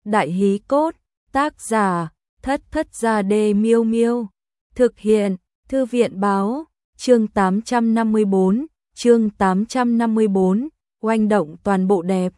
Đại hí cốt, tác giả, Thất Thất Gia Đê Miêu Miêu. Thực hiện, Thư viện báo, chương 854, chương 854, oanh động toàn bộ đẹp.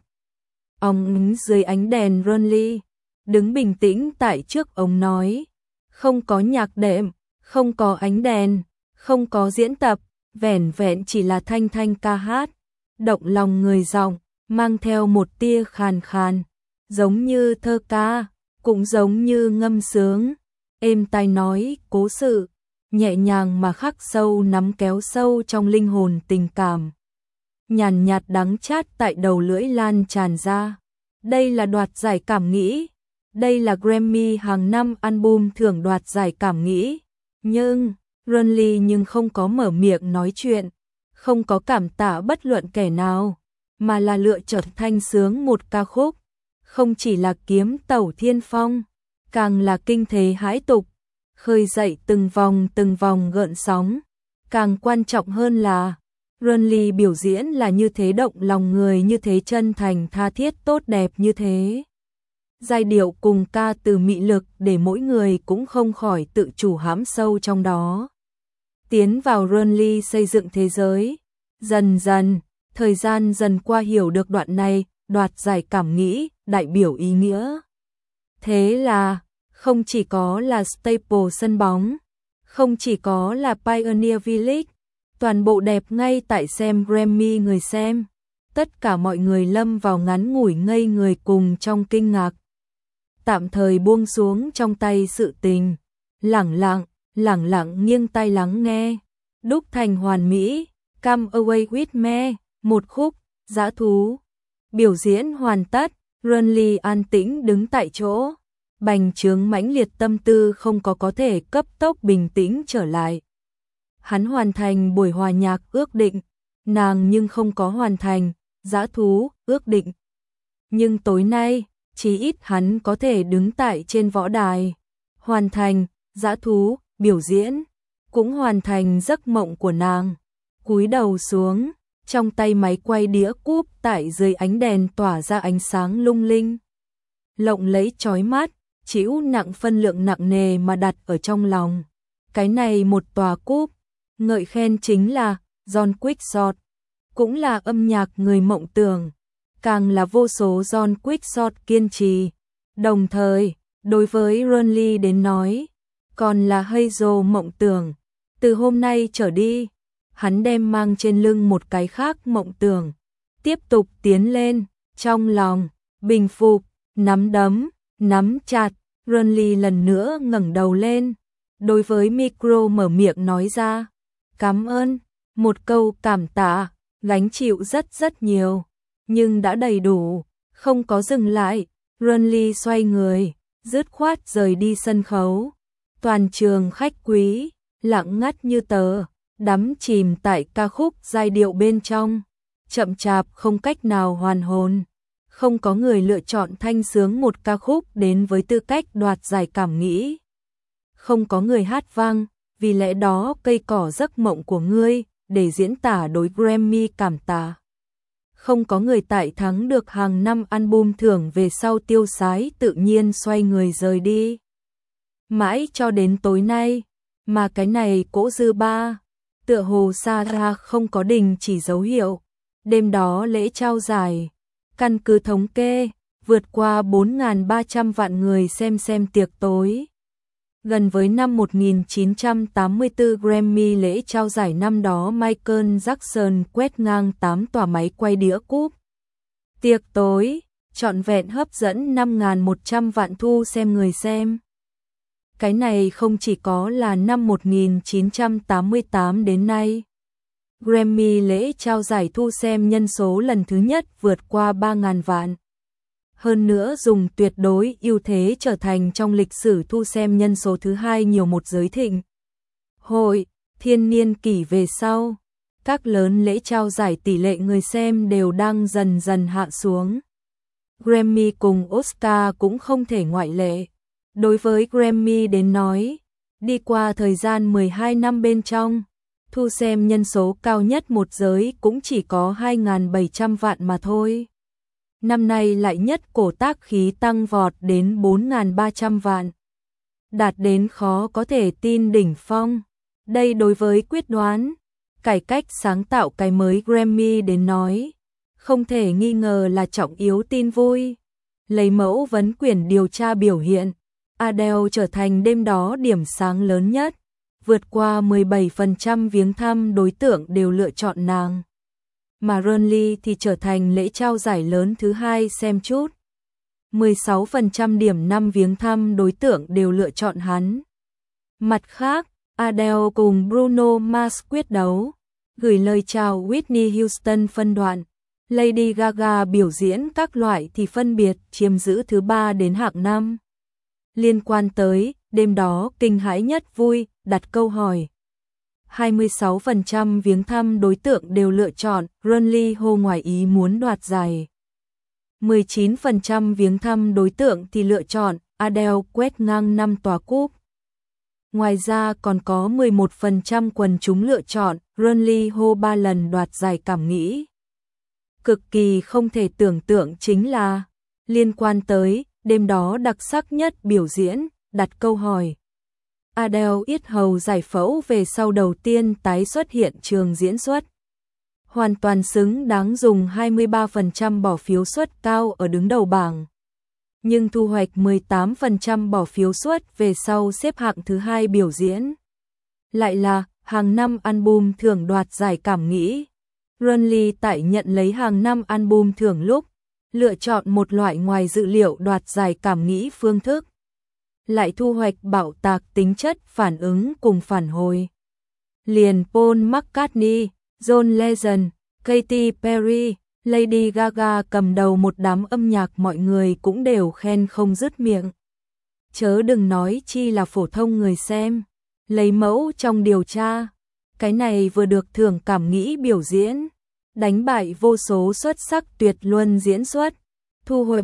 Ông dưới ánh đèn Ronly, đứng bình tĩnh tại trước ống nói. Không có nhạc đệm, không có ánh đèn, không có diễn tập, vẻn vẹn chỉ là thanh thanh ca hát. Động lòng người giọng, mang theo một tia khàn khàn, giống như thơ ca, cũng giống như ngâm sướng. Êm tai nói cố sự, nhẹ nhàng mà khắc sâu nắm kéo sâu trong linh hồn tình cảm. Nhàn nhạt đắng chát tại đầu lưỡi lan tràn ra. Đây là đoạt giải cảm nghĩ. Đây là Grammy hàng năm album thưởng đoạt giải cảm nghĩ. Nhưng, Ronly không có mở miệng nói chuyện, không có cảm tạ bất luận kẻ nào, mà là lựa chọn thanh sướng một ca khúc. Không chỉ là kiếm tẩu thiên phong, càng là kinh thế hãi tục, khơi dậy từng vòng gợn sóng. Càng quan trọng hơn là, Ronly biểu diễn là như thế động lòng người, như thế chân thành tha thiết tốt đẹp như thế. Giai điệu cùng ca từ mị lực để mỗi người cũng không khỏi tự chủ hãm sâu trong đó. Tiến vào Ronly xây dựng thế giới. Dần dần, thời gian dần qua hiểu được đoạn này, đoạt giải cảm nghĩ, đại biểu ý nghĩa. Thế là, không chỉ có là staple sân bóng, không chỉ có là Pioneer Village, toàn bộ đẹp ngay tại xem Grammy người xem. Tất cả mọi người lâm vào ngắn ngủi ngây người cùng trong kinh ngạc. Tạm thời buông xuống trong tay sự tình, lẳng lặng nghiêng tai lắng nghe. Đúc thành hoàn mỹ, Come Away With Me, một khúc, dã thú. Biểu diễn hoàn tất, Ronly an tĩnh đứng tại chỗ. Bành trướng mãnh liệt tâm tư không có thể cấp tốc bình tĩnh trở lại. Hắn hoàn thành buổi hòa nhạc ước định, nàng nhưng không có hoàn thành, dã thú, ước định. Nhưng tối nay, chí ít hắn có thể đứng tại trên võ đài, hoàn thành, dã thú, biểu diễn, cũng hoàn thành giấc mộng của nàng. Cúi đầu xuống, trong tay máy quay đĩa cúp tại dưới ánh đèn tỏa ra ánh sáng lung linh. Lộng lẫy chói mắt, chịu nặng phân lượng nặng nề mà đặt ở trong lòng. Cái này một tòa cúp, ngợi khen chính là John Quixote, cũng là âm nhạc người mộng tưởng, càng là vô số John Quixote kiên trì. Đồng thời, đối với Ronly đến nói, còn là Hazel mộng tưởng. Từ hôm nay trở đi, hắn đem mang trên lưng một cái khác mộng tưởng, tiếp tục tiến lên, trong lòng, bình phục, nắm đấm, nắm chặt. Ronly lần nữa ngẩng đầu lên, đối với micro mở miệng nói ra, cảm ơn, một câu cảm tạ, gánh chịu rất nhiều, nhưng đã đầy đủ, không có dừng lại. Ronly xoay người, dứt khoát rời đi sân khấu. Toàn trường khách quý, lặng ngắt như tờ, đắm chìm tại ca khúc giai điệu bên trong, chậm chạp không cách nào hoàn hồn. Không có người lựa chọn thanh sướng một ca khúc đến với tư cách đoạt giải cảm nghĩ. Không có người hát vang, vì lẽ đó cây cỏ giấc mộng của ngươi, để diễn tả đối Grammy cảm tạ. Không có người tại thắng được hàng năm album thưởng về sau tiêu sái tự nhiên xoay người rời đi. Mãi cho đến tối nay, mà cái này cỗ dư ba, tựa hồ xa ra không có đình chỉ dấu hiệu. Đêm đó lễ trao giải, căn cứ thống kê, vượt qua 4.300 vạn người xem tiệc tối. Gần với năm 1984 Grammy lễ trao giải năm đó Michael Jackson quét ngang 8 tòa máy quay đĩa cúp. Tiệc tối, trọn vẹn hấp dẫn 5.100 vạn thu xem người xem. Cái này không chỉ có là năm 1988 đến nay. Grammy lễ trao giải thu xem nhân số lần thứ nhất vượt qua 3.000 vạn. Hơn nữa dùng tuyệt đối ưu thế trở thành trong lịch sử thu xem nhân số thứ hai nhiều một giới thịnh hội. Thiên niên kỷ về sau, các lớn lễ trao giải tỷ lệ người xem đều đang dần dần hạ xuống. Grammy cùng Oscar cũng không thể ngoại lệ. Đối với Grammy đến nói, đi qua thời gian 12 năm bên trong, thu xem nhân số cao nhất một giới cũng chỉ có 2.700 vạn mà thôi. năm nay lại nhất cổ tác khí tăng vọt đến 4.300 vạn. Đạt đến khó có thể tin đỉnh phong. Đây đối với quyết đoán, cải cách sáng tạo cái mới Grammy đến nói, không thể nghi ngờ là trọng yếu tin vui. Lấy mẫu vấn quyển điều tra biểu hiện, Adele trở thành đêm đó điểm sáng lớn nhất, vượt qua 17% viếng thăm đối tượng đều lựa chọn nàng. Mà Rurnley thì trở thành lễ trao giải lớn thứ hai xem chút. 16% điểm 5 viếng thăm đối tượng đều lựa chọn hắn. Mặt khác, Adele cùng Bruno Mars quyết đấu, gửi lời chào Whitney Houston phân đoạn. Lady Gaga biểu diễn các loại thì phân biệt chiếm giữ thứ 3 đến hạng 5. Liên quan tới đêm đó kinh hãi nhất vui, đặt câu hỏi. 26% viếng thăm đối tượng đều lựa chọn Rurnley hô ngoài ý muốn đoạt giải. 19% viếng thăm đối tượng thì lựa chọn Adele quét ngang 5 tòa cúp. Ngoài ra còn có 11% quần chúng lựa chọn Rurnley hô 3 lần đoạt giải cảm nghĩ. Cực kỳ không thể tưởng tượng chính là liên quan tới đêm đó đặc sắc nhất biểu diễn, đặt câu hỏi. Adele yết hầu giải phẫu về sau đầu tiên tái xuất hiện trường diễn xuất. Hoàn toàn xứng đáng dùng 23% bỏ phiếu suất cao ở đứng đầu bảng. Nhưng thu hoạch 18% bỏ phiếu suất về sau xếp hạng thứ 2 biểu diễn. Lại là hàng năm album thưởng đoạt giải cảm nghĩ. Rurnley tại nhận lấy hàng năm album thưởng lúc, lựa chọn một loại ngoài dự liệu đoạt giải cảm nghĩ phương thức. Lại thu hoạch bạo tạc tính chất phản ứng cùng phản hồi. Liền Paul McCartney, John Legend, Katy Perry, Lady Gaga cầm đầu một đám âm nhạc mọi người cũng đều khen không dứt miệng. Chớ đừng nói chi là phổ thông người xem. Lấy mẫu trong điều tra, cái này vừa được thưởng cảm nghĩ biểu diễn, đánh bại vô số xuất sắc tuyệt luân diễn xuất, thu hoạch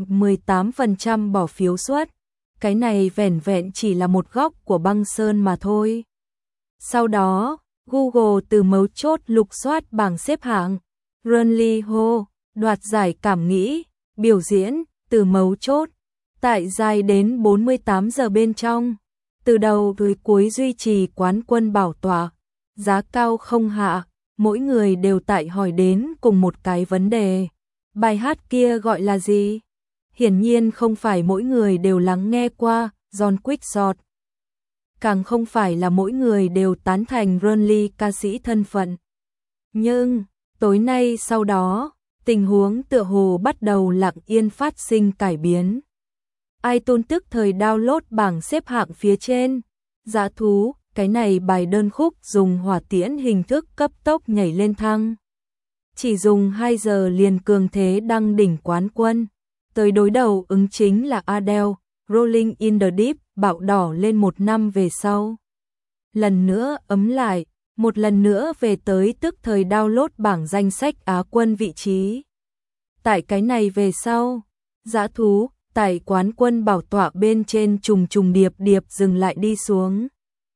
18% bỏ phiếu suất. Cái này vẻn vẹn chỉ là một góc của băng sơn mà thôi. Sau đó, Google từ mấu chốt lục soát bảng xếp hạng. Rurnley hô, đoạt giải cảm nghĩ, biểu diễn, từ mấu chốt. Tại dài đến 48 giờ bên trong. Từ đầu tới cuối duy trì quán quân bảo tọa. Giá cao không hạ, mỗi người đều tại hỏi đến cùng một cái vấn đề. Bài hát kia gọi là gì? Hiển nhiên không phải mỗi người đều lắng nghe qua John Quickshot. Càng không phải là mỗi người đều tán thành Rurnley ca sĩ thân phận. Nhưng, tối nay sau đó, tình huống tựa hồ bắt đầu lặng yên phát sinh cải biến. iTunes tức thời download bảng xếp hạng phía trên. Dã thú, cái này bài đơn khúc dùng hỏa tiễn hình thức cấp tốc nhảy lên thăng. Chỉ dùng 2 giờ liền cường thế đăng đỉnh quán quân. Tới đối đầu ứng chính là Adele, Rolling in the Deep, bạo đỏ lên 1 năm về sau. Lần nữa ấm lại, một lần nữa về tới tức thời download bảng danh sách Á quân vị trí. Tại cái này về sau, dã thú, tại quán quân bảo tọa bên trên trùng trùng điệp điệp dừng lại đi xuống.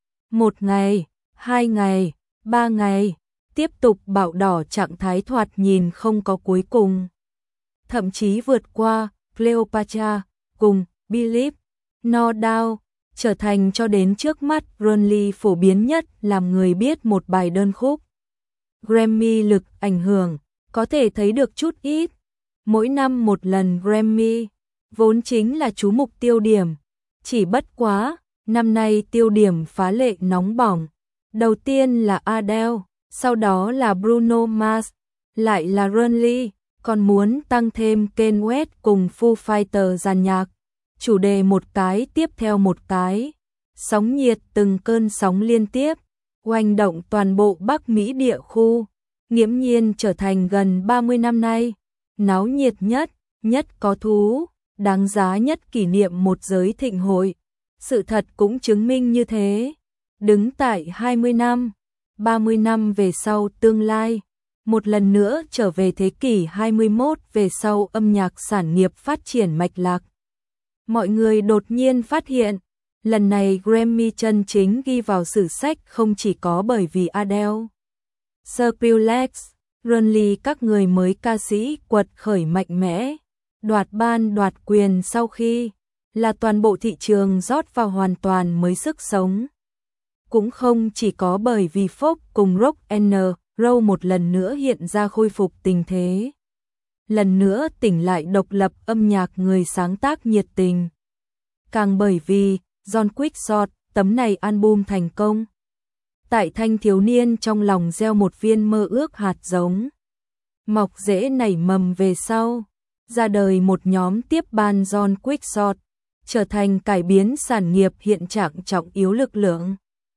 1 ngày, 2 ngày, 3 ngày, tiếp tục bạo đỏ trạng thái thoạt nhìn không có cuối cùng. Thậm chí vượt qua Cleopatra cùng Believe, No Doubt, trở thành cho đến trước mắt Rurnley phổ biến nhất làm người biết một bài đơn khúc. Grammy lực ảnh hưởng, có thể thấy được chút ít. Mỗi năm một lần Grammy, vốn chính là chú mục tiêu điểm. Chỉ bất quá, năm nay tiêu điểm phá lệ nóng bỏng. Đầu tiên là Adele, sau đó là Bruno Mars, lại là Rurnley, còn muốn tăng thêm Kanye West cùng Foo Fighters dàn nhạc. Chủ đề một cái tiếp theo một cái. Sóng nhiệt từng cơn sóng liên tiếp, oanh động toàn bộ Bắc Mỹ địa khu. Nghiễm nhiên trở thành gần 30 năm nay, náo nhiệt nhất, nhất có thú, đáng giá nhất kỷ niệm một giới thịnh hội. Sự thật cũng chứng minh như thế. Đứng tại 20 năm, 30 năm về sau tương lai, một lần nữa trở về thế kỷ 21 về sau âm nhạc sản nghiệp phát triển mạch lạc. Mọi người đột nhiên phát hiện, lần này Grammy chân chính ghi vào sử sách không chỉ có bởi vì Adele, Skrillex, Rurnley các người mới ca sĩ quật khởi mạnh mẽ, đoạt ban đoạt quyền sau khi là toàn bộ thị trường rót vào hoàn toàn mới sức sống. Cũng không chỉ có bởi vì Folk cùng Rock and Roll một lần nữa hiện ra khôi phục tình thế. Lần nữa tỉnh lại độc lập âm nhạc người sáng tác nhiệt tình. Càng bởi vì John Quickshot, tấm này album thành công. Tại thanh thiếu niên trong lòng gieo một viên mơ ước hạt giống. Mọc rễ nảy mầm về sau. Ra đời một nhóm tiếp ban John Quickshot, trở thành cải biến sản nghiệp hiện trạng trọng yếu lực lượng.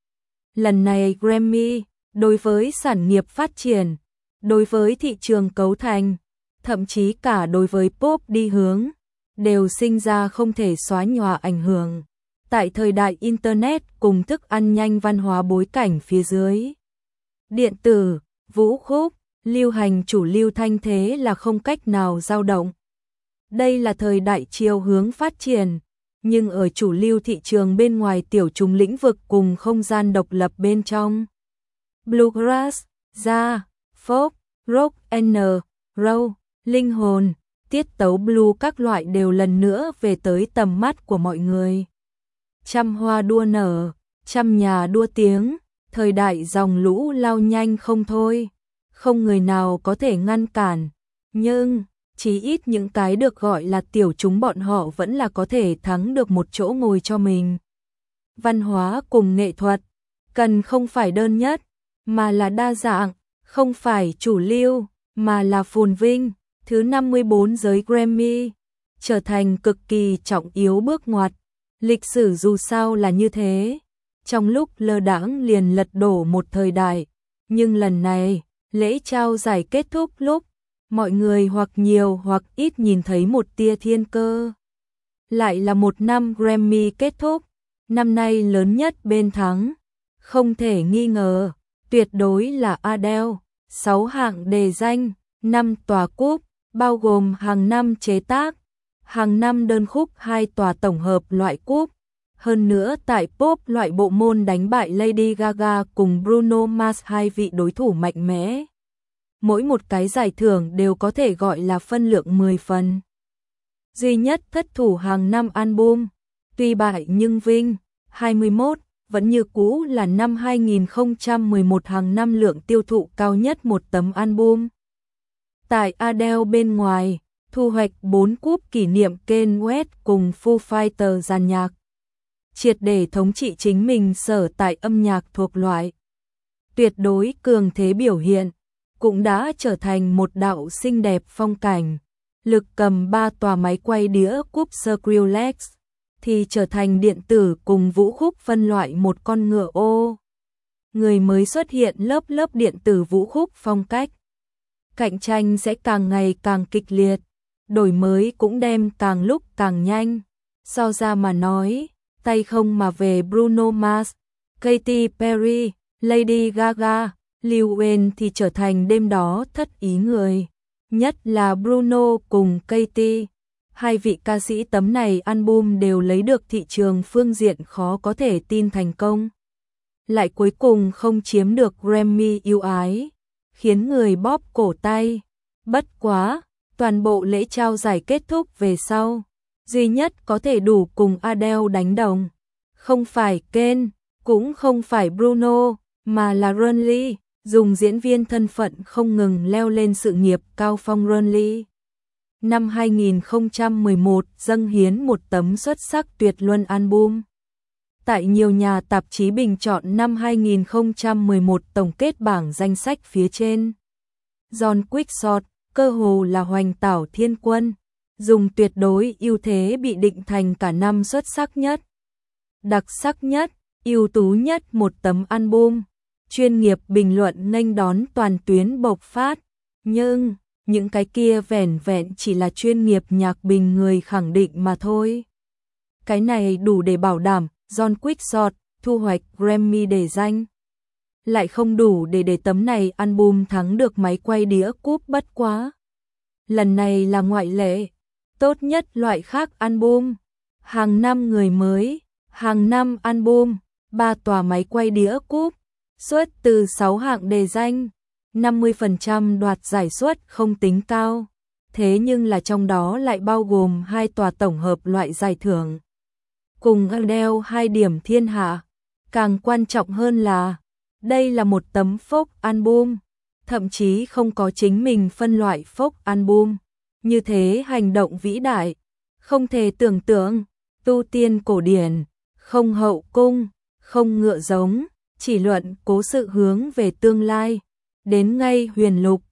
Lần này Grammy, đối với sản nghiệp phát triển, đối với thị trường cấu thành, thậm chí cả đối với pop đi hướng, đều sinh ra không thể xóa nhòa ảnh hưởng. Tại thời đại Internet cùng thức ăn nhanh văn hóa bối cảnh phía dưới. Điện tử, vũ khúc, lưu hành chủ lưu thanh thế là không cách nào dao động. Đây là thời đại chiều hướng phát triển, nhưng ở chủ lưu thị trường bên ngoài tiểu chúng lĩnh vực cùng không gian độc lập bên trong. Bluegrass, jazz, folk, rock and roll, linh hồn, tiết tấu blue các loại đều lần nữa về tới tầm mắt của mọi người. Trăm hoa đua nở, trăm nhà đua tiếng, thời đại dòng lũ lao nhanh không thôi, không người nào có thể ngăn cản, nhưng chí ít những cái được gọi là tiểu chúng bọn họ vẫn là có thể thắng được một chỗ ngồi cho mình. Văn hóa cùng nghệ thuật, cần không phải đơn nhất, mà là đa dạng, không phải chủ lưu, mà là phồn vinh. Thứ 54 giới Grammy, trở thành cực kỳ trọng yếu bước ngoặt. Lịch sử dù sao là như thế, trong lúc lơ đãng liền lật đổ một thời đại, nhưng lần này, lễ trao giải kết thúc lúc, mọi người hoặc nhiều hoặc ít nhìn thấy một tia thiên cơ. Lại là một năm Grammy kết thúc, năm nay lớn nhất bên thắng, không thể nghi ngờ, tuyệt đối là Adele, 6 hạng đề danh, 5 tòa cúp, bao gồm hàng năm chế tác, hàng năm đơn khúc 2 tòa tổng hợp loại cúp. Hơn nữa tại pop loại bộ môn đánh bại Lady Gaga cùng Bruno Mars, hai vị đối thủ mạnh mẽ. Mỗi một cái giải thưởng đều có thể gọi là phân lượng 10 phần. Duy nhất thất thủ hàng năm album, tuy bại nhưng vinh, 21, vẫn như cũ là năm 2011 hàng năm lượng tiêu thụ cao nhất một tấm album. Tại Adele bên ngoài, thu hoạch 4 cúp kỷ niệm Kanye West cùng Foo Fighters dàn nhạc. Triệt để thống trị chính mình sở tại âm nhạc thuộc loại. Tuyệt đối cường thế biểu hiện, cũng đã trở thành một đạo xinh đẹp phong cảnh. Lực cầm 3 tòa máy quay đĩa cúp Skrillex, thì trở thành điện tử cùng vũ khúc phân loại một con ngựa ô. Người mới xuất hiện lớp lớp điện tử vũ khúc phong cách. Cạnh tranh sẽ càng ngày càng kịch liệt, đổi mới cũng đem càng lúc càng nhanh. So ra mà nói, tay không mà về Bruno Mars, Katy Perry, Lady Gaga, Lil Wayne thì trở thành đêm đó thất ý người. Nhất là Bruno cùng Katy, hai vị ca sĩ tấm này album đều lấy được thị trường phương diện khó có thể tin thành công. Lại cuối cùng không chiếm được Grammy yêu ái, khiến người bóp cổ tay. Bất quá, toàn bộ lễ trao giải kết thúc về sau, duy nhất có thể đủ cùng Adele đánh đồng. Không phải Ken, cũng không phải Bruno, mà là Ronly, dùng diễn viên thân phận không ngừng leo lên sự nghiệp cao phong. Ronly năm 2011 dâng hiến một tấm xuất sắc tuyệt luân album. Tại nhiều nhà tạp chí bình chọn năm 2011 tổng kết bảng danh sách phía trên. John Quickshot, cơ hồ là hoành tảo thiên quân, dùng tuyệt đối ưu thế bị định thành cả năm xuất sắc nhất, đặc sắc nhất, ưu tú nhất một tấm album. Chuyên nghiệp bình luận nghênh đón toàn tuyến bộc phát, nhưng những cái kia vẻn vẹn chỉ là chuyên nghiệp nhạc bình người khẳng định mà thôi. Cái này đủ để bảo đảm John Quickshot thu hoạch Grammy đề danh. Lại không đủ để tấm này album thắng được máy quay đĩa cúp. Bất quá lần này là ngoại lệ. Tốt nhất loại khác album, hàng năm người mới, hàng năm album, 3 tòa máy quay đĩa cúp, suất từ 6 hạng đề danh, 50% đoạt giải suất không tính cao. thế nhưng là trong đó lại bao gồm 2 tòa tổng hợp loại giải thưởng. Cùng Adele 2 điểm thiên hạ. Càng quan trọng hơn là, đây là một tấm folk album, thậm chí không có chính mình phân loại folk album. Như thế hành động vĩ đại, không thể tưởng tượng, tu tiên cổ điển, không hậu cung, không ngựa giống, chỉ luận cố sự hướng về tương lai, đến ngay huyền lục,